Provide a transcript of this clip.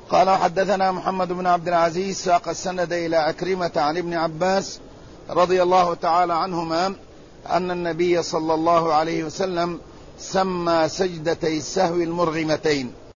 قال حدثنا محمد بن عبد العزيز ساق السند إلى عكرمة عن ابن عباس رضي الله تعالى عنهما أن النبي صلى الله عليه وسلم سمى سجدتي السهو المرغمتين.